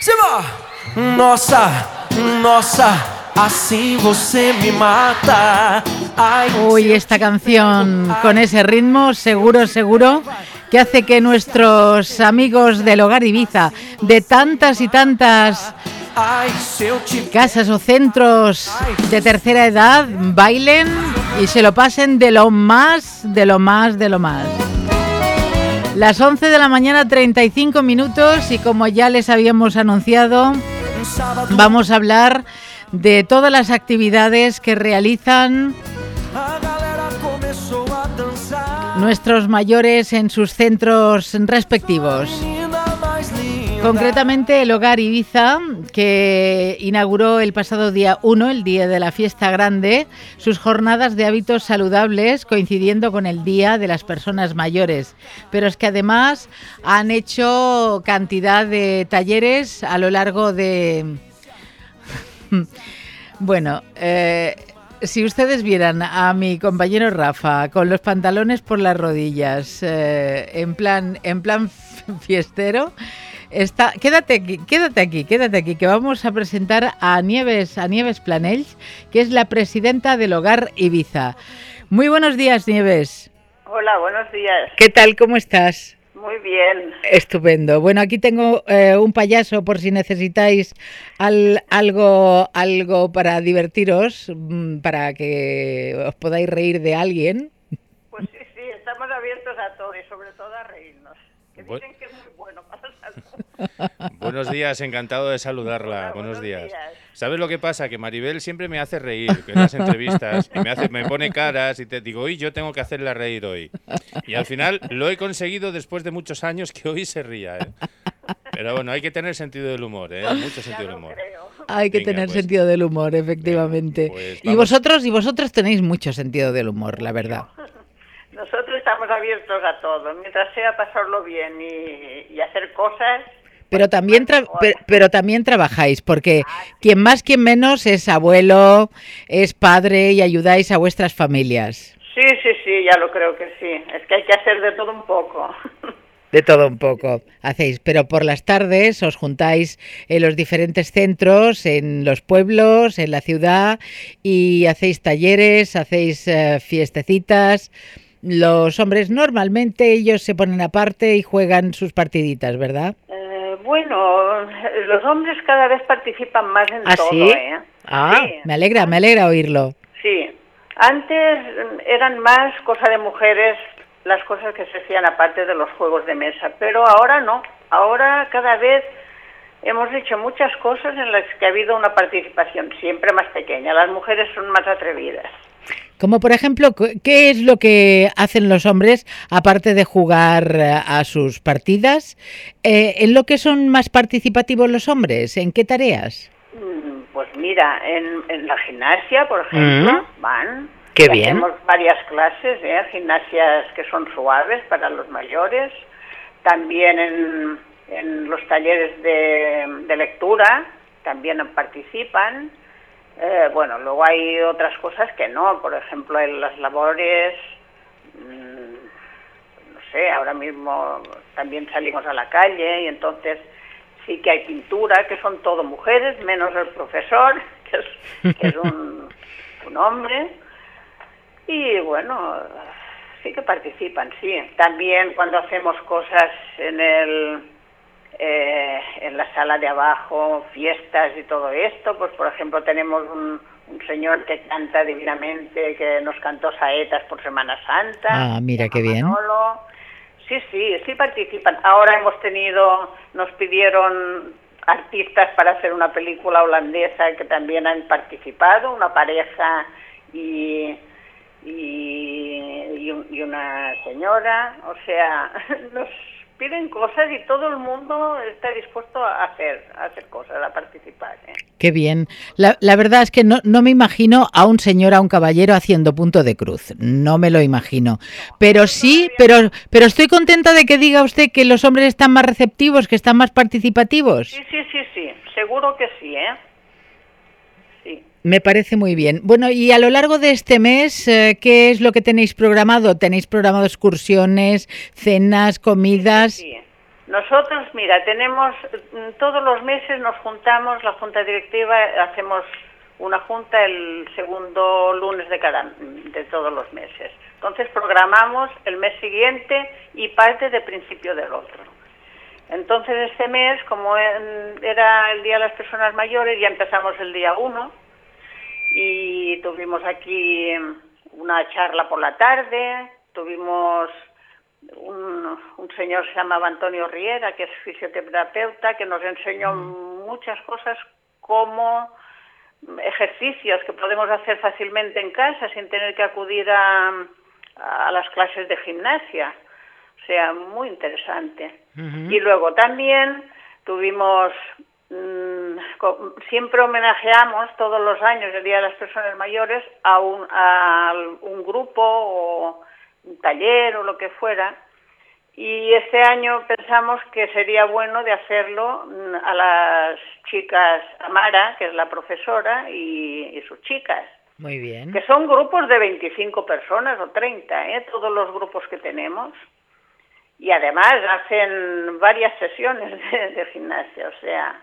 Se va. Nossa, nossa, así você me mata. Ay, uy, esta canción con ese ritmo, seguro que hace que nuestros amigos del Hogar Ibiza, de tantas y tantas casas o centros de tercera edad, bailen y se lo pasen de lo más. Las 11 de la mañana, 35 minutos, y como ya les habíamos anunciado, vamos a hablar de todas las actividades que realizan nuestros mayores en sus centros respectivos. Concretamente el Hogar Ibiza, que inauguró el pasado día 1, el día de la fiesta grande, sus jornadas de hábitos saludables coincidiendo con el Día de las Personas Mayores. Pero es que además han hecho cantidad de talleres a lo largo de... Bueno, si ustedes vieran a mi compañero Rafa con los pantalones por las rodillas, en plan fiestero... Quédate aquí, que vamos a presentar a Nieves Planells, que es la presidenta del Hogar Ibiza. Muy buenos días, Nieves. Hola, buenos días. ¿Qué tal? ¿Cómo estás? Muy bien. Estupendo. Bueno, aquí tengo un payaso por si necesitáis algo para divertiros, para que os podáis reír de alguien. Pues sí, estamos abiertos a todo y sobre todo a reírnos. Que dicen que es muy bueno para la salud. Buenos días, encantado de saludarla. Hola, buenos días. ¿Sabes lo que pasa? Que Maribel siempre me hace reír en las entrevistas y me pone caras y te digo, hoy yo tengo que hacerla reír hoy. Y al final lo he conseguido después de muchos años que hoy se ría, ¿eh? Pero bueno, hay que tener sentido del humor, ¿eh? Mucho sentido del humor. Hay que tener sentido del humor, efectivamente. Pues y vosotros tenéis mucho sentido del humor, la verdad. Nosotros estamos abiertos a todo, mientras sea pasarlo bien y hacer cosas. Pero también trabajáis, porque quien más, quien menos es abuelo, es padre y ayudáis a vuestras familias. Sí, ya lo creo que sí. Es que hay que hacer de todo un poco. De todo un poco hacéis, pero por las tardes os juntáis en los diferentes centros, en los pueblos, en la ciudad, y hacéis talleres, hacéis fiestecitas. Los hombres normalmente ellos se ponen aparte y juegan sus partiditas, ¿verdad? Bueno, los hombres cada vez participan más en todo, ¿sí? ¿eh? Sí. Me alegra oírlo. Sí, antes eran más cosa de mujeres las cosas que se hacían aparte de los juegos de mesa, pero ahora no, ahora cada vez hemos hecho muchas cosas en las que ha habido una participación siempre más pequeña, las mujeres son más atrevidas. Como por ejemplo, ¿qué es lo que hacen los hombres aparte de jugar a sus partidas? ¿En lo que son más participativos los hombres? ¿En qué tareas? Pues mira, en la gimnasia, por ejemplo, van. Qué bien. Hacemos varias clases, gimnasias que son suaves para los mayores. También en los talleres de lectura también participan. Bueno, luego hay otras cosas que no, por ejemplo, en las labores, no sé, ahora mismo también salimos a la calle y entonces sí que hay pintura, que son todo mujeres, menos el profesor, que es un hombre, y bueno, sí que participan, sí. También cuando hacemos cosas en la sala de abajo, fiestas y todo esto, pues por ejemplo tenemos un señor que canta divinamente, que nos cantó saetas por Semana Santa. Ah, mira qué bien. Manolo. Sí participan. Ahora nos pidieron artistas para hacer una película holandesa que también han participado, una pareja y una señora, o sea, nos piden cosas y todo el mundo está dispuesto a hacer cosas, a participar. Qué bien. La verdad es que no me imagino a un señor, a un caballero haciendo punto de cruz. No me lo imagino. Pero sí, pero estoy contenta de que diga usted que los hombres están más receptivos, que están más participativos. Sí. Seguro que sí, Sí. Me parece muy bien. Bueno, y a lo largo de este mes, ¿qué es lo que tenéis programado? ¿Tenéis programado excursiones, cenas, comidas? Sí. Nosotros, mira, tenemos, todos los meses nos juntamos, la junta directiva, hacemos una junta el segundo lunes de todos los meses. Entonces programamos el mes siguiente y parte del principio del otro. Entonces este mes, como era el Día de las Personas Mayores, ya empezamos el día 1 y tuvimos aquí una charla por la tarde, tuvimos un señor que se llamaba Antonio Riera, que es fisioterapeuta, que nos enseñó muchas cosas como ejercicios que podemos hacer fácilmente en casa sin tener que acudir a las clases de gimnasia. O sea, muy interesante. Y luego también tuvimos, siempre homenajeamos todos los años el Día de las Personas Mayores a un grupo o un taller o lo que fuera, y este año pensamos que sería bueno de hacerlo a las chicas, a Mara, que es la profesora, y sus chicas. Muy bien. Que son grupos de 25 personas o 30, todos los grupos que tenemos, y además hacen varias sesiones de gimnasia, o sea,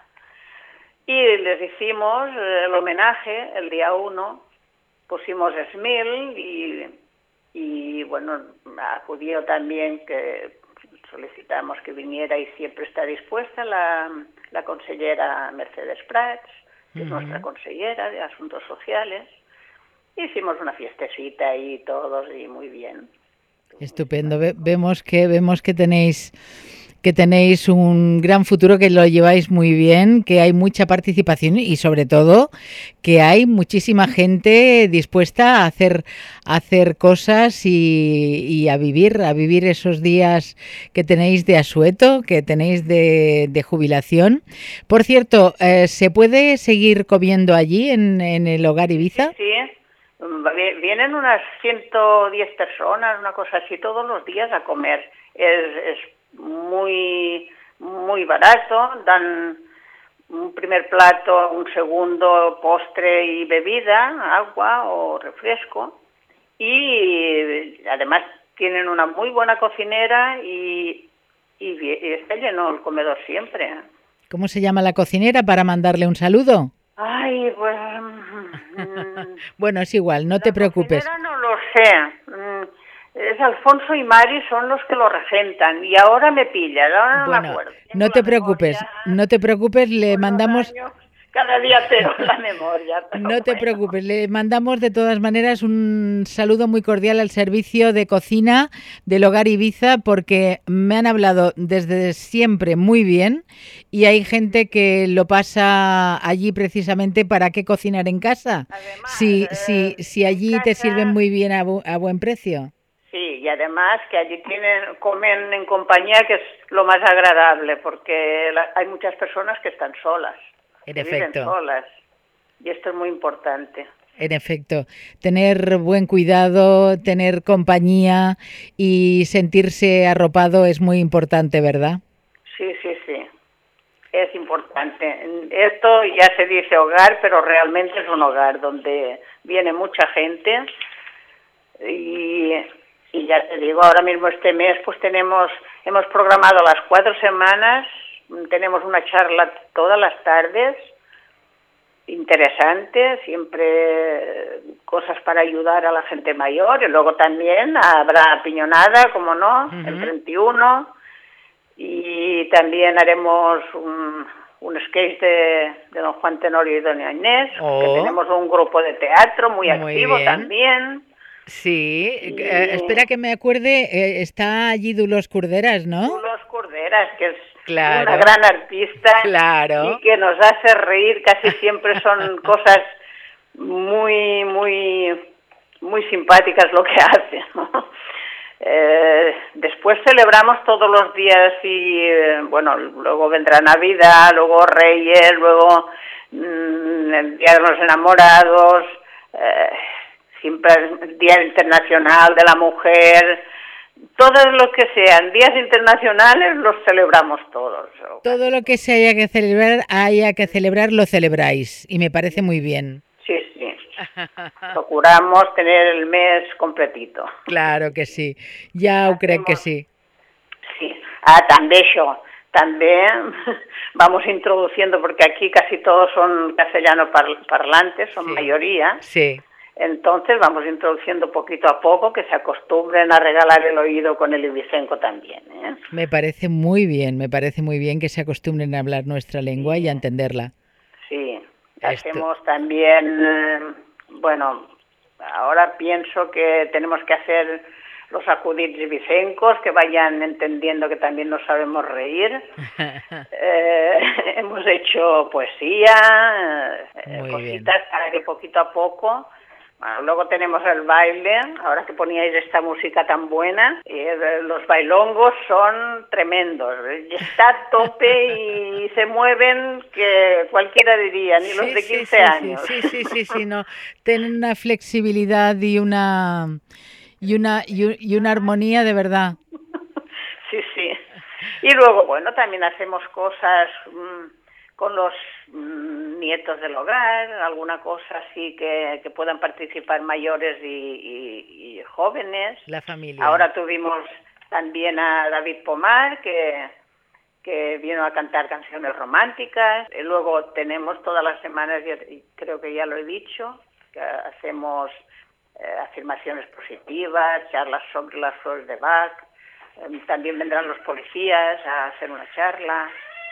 y les hicimos el homenaje el día 1, pusimos Smil y bueno, acudió también, que solicitamos que viniera y siempre está dispuesta la consellera Mercedes Prats, que es nuestra consellera de Asuntos Sociales. Hicimos una fiestecita ahí todos y muy bien. Estupendo. Vemos que tenéis un gran futuro, que lo lleváis muy bien, que hay mucha participación y sobre todo que hay muchísima gente dispuesta a hacer cosas y a vivir esos días que tenéis de asueto, que tenéis de jubilación. Por cierto, ¿se puede seguir comiendo allí en el Hogar Ibiza? Sí. Vienen unas 110 personas, una cosa así, todos los días a comer. Es muy barato, dan un primer plato, un segundo postre y bebida, agua o refresco, y además tienen una muy buena cocinera y está lleno el comedor siempre. ¿Cómo se llama la cocinera para mandarle un saludo? Ay, pues... Bueno, es igual, no te preocupes. No lo sé. Es Alfonso y Mari, son los que lo regentan. Y ahora me pillas, ahora no me acuerdo. No te preocupes, le mandamos... Cada día peor la memoria. No te preocupes, le mandamos de todas maneras un saludo muy cordial al servicio de cocina del Hogar Ibiza, porque me han hablado desde siempre muy bien y hay gente que lo pasa allí precisamente para qué cocinar en casa. Además, si allí te sirven muy bien a buen precio. Sí, y además que allí comen en compañía, que es lo más agradable, porque hay muchas personas que están solas. En efecto. Viven solas, y esto es muy importante. En efecto, tener buen cuidado, tener compañía y sentirse arropado es muy importante, ¿verdad? Sí, es importante. Esto ya se dice hogar, pero realmente es un hogar donde viene mucha gente y ya te digo, ahora mismo este mes pues hemos programado las 4 semanas. Tenemos una charla todas las tardes, interesante, siempre cosas para ayudar a la gente mayor, y luego también habrá piñonada, como no, el 31, y también haremos un sketch de don Juan Tenorio y doña Inés, que tenemos un grupo de teatro muy activo bien. También. Sí, espera que me acuerde, está allí Dolors Corderas, ¿no? Dolors Corderas, que es claro, una gran artista, claro, y que nos hace reír, casi siempre son cosas muy simpáticas lo que hace, ¿no? Después celebramos todos los días y bueno, luego vendrá Navidad, luego Reyes, luego el Día de los Enamorados, siempre el Día Internacional de la Mujer. Todos los que sean días internacionales los celebramos todos. Todo lo que se haya que celebrar, lo celebráis, y me parece muy bien. Sí. Procuramos tener el mes completito. Claro que sí, ja ho crec que sí. Sí. També això, también vamos introduciendo, porque aquí casi todos son castellano parlantes, son Sí. mayoría. Sí. Entonces vamos introduciendo poquito a poco que se acostumbren a regalar el oído con el ibicenco también, ¿eh? Me parece muy bien que se acostumbren a hablar nuestra lengua y a entenderla. Sí, Esto. hacemos también, bueno, ahora pienso que tenemos que hacer los acudits ibicencos, que vayan entendiendo que también nos sabemos reír. Hemos hecho poesía, Muy cositas para que poquito a poco. Bueno, luego tenemos el baile, ahora que poníais esta música tan buena, los bailongos son tremendos, está a tope y se mueven que cualquiera diría, ni los de 15 años. Sí, no, tienen una flexibilidad y una armonía de verdad. Sí. Y luego, bueno, también hacemos cosas con los nietos del hogar, alguna cosa así que puedan participar mayores y jóvenes. La familia. Ahora tuvimos también a David Pomar, que vino a cantar canciones románticas. Y luego tenemos todas las semanas, y creo que ya lo he dicho, que hacemos afirmaciones positivas, charlas sobre las flores de Bach. También vendrán los policías a hacer una charla.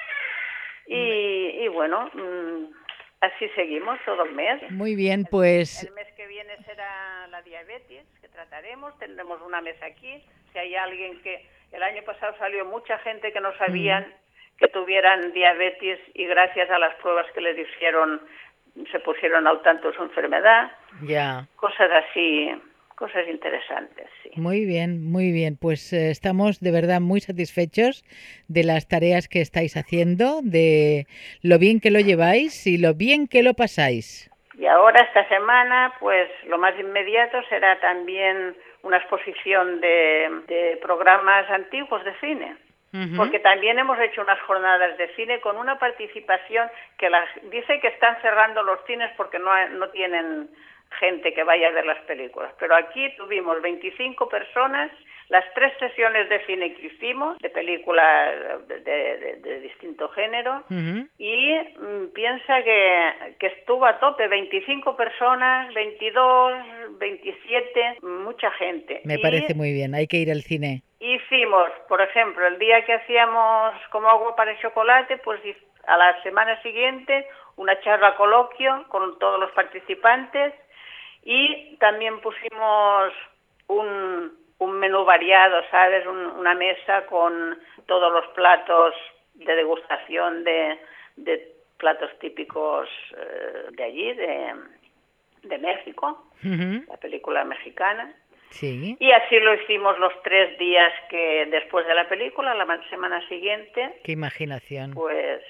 Y bueno, así seguimos todo el mes. Muy bien, pues... El mes que viene será la diabetes, que trataremos. Tendremos una mesa aquí. Si hay alguien que... El año pasado salió mucha gente que no sabían que tuvieran diabetes y gracias a las pruebas que les hicieron se pusieron al tanto de su enfermedad. Ya. Cosas así, cosas interesantes, sí. Muy bien. Pues estamos de verdad muy satisfechos de las tareas que estáis haciendo, de lo bien que lo lleváis y lo bien que lo pasáis. Y ahora, esta semana, pues lo más inmediato será también una exposición de programas antiguos de cine. Porque también hemos hecho unas jornadas de cine con una participación que dice que están cerrando los cines porque no tienen gente que vaya a ver las películas. Pero aquí tuvimos 25 personas, las 3 sesiones de cine que hicimos, de películas de distinto género, y piensa que estuvo a tope, 25 personas, 22, 27, mucha gente. Me parece muy bien, hay que ir al cine. Hicimos, por ejemplo, el día que hacíamos como agua para el chocolate, pues a la semana siguiente una charla coloquio con todos los participantes y también pusimos un menú variado, ¿sabes? Una mesa con todos los platos de degustación de platos típicos de allí, de México, la película mexicana. Sí. Y así lo hicimos los 3 días que después de la película, la semana siguiente. Qué imaginación. Pues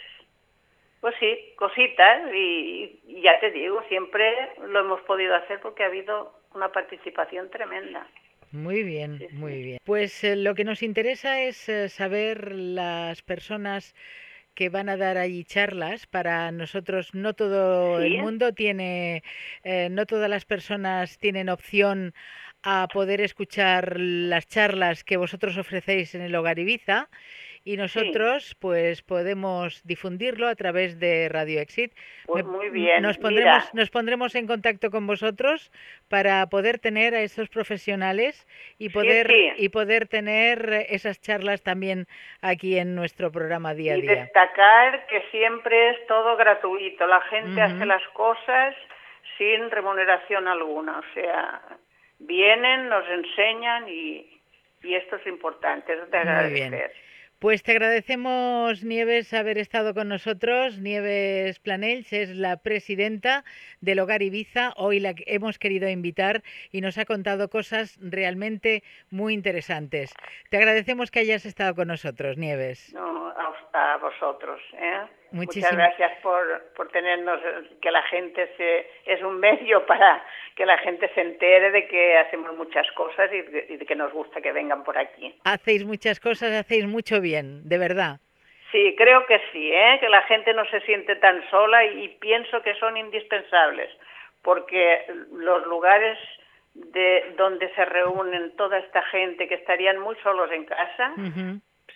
sí, cositas y ya te digo, siempre lo hemos podido hacer porque ha habido una participación tremenda. Muy bien, Sí. muy bien. Pues lo que nos interesa es saber las personas que van a dar allí charlas. Para nosotros no todo el mundo tiene, no todas las personas tienen opción a poder escuchar las charlas que vosotros ofrecéis en el Hogar Ibiza y nosotros pues podemos difundirlo a través de Radio Exit. Pues muy bien. Nos pondremos en contacto con vosotros para poder tener a esos profesionales y poder tener esas charlas también aquí en nuestro programa día a día. Y destacar que siempre es todo gratuito. La gente hace las cosas sin remuneración alguna. O sea, vienen, nos enseñan y esto es importante. Eso te agradecer. Muy bien. Pues te agradecemos, Nieves, haber estado con nosotros. Nieves Planells es la presidenta del Hogar Ibiza. Hoy la hemos querido invitar y nos ha contado cosas realmente muy interesantes. Te agradecemos que hayas estado con nosotros, Nieves. No, a vosotros, ¿eh? Muchas gracias por tenernos, que la gente es un medio para que la gente se entere de que hacemos muchas cosas y de que nos gusta que vengan por aquí. Hacéis muchas cosas, hacéis mucho bien, de verdad. Sí, creo que sí, que la gente no se siente tan sola y pienso que son indispensables, porque los lugares donde se reúnen toda esta gente que estarían muy solos en casa,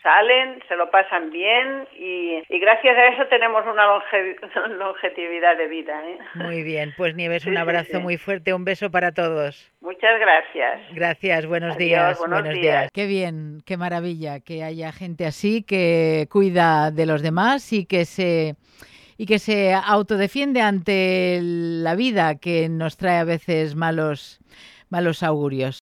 salen, se lo pasan bien y gracias a eso tenemos una longevidad de vida, ¿eh? Muy bien, pues Nieves, un Sí, sí, abrazo sí. muy fuerte, un beso para todos. Muchas gracias. Gracias, buenos Adiós, días. buenos días. Días. Qué bien, qué maravilla que haya gente así que cuida de los demás y que se autodefiende ante la vida que nos trae a veces malos augurios.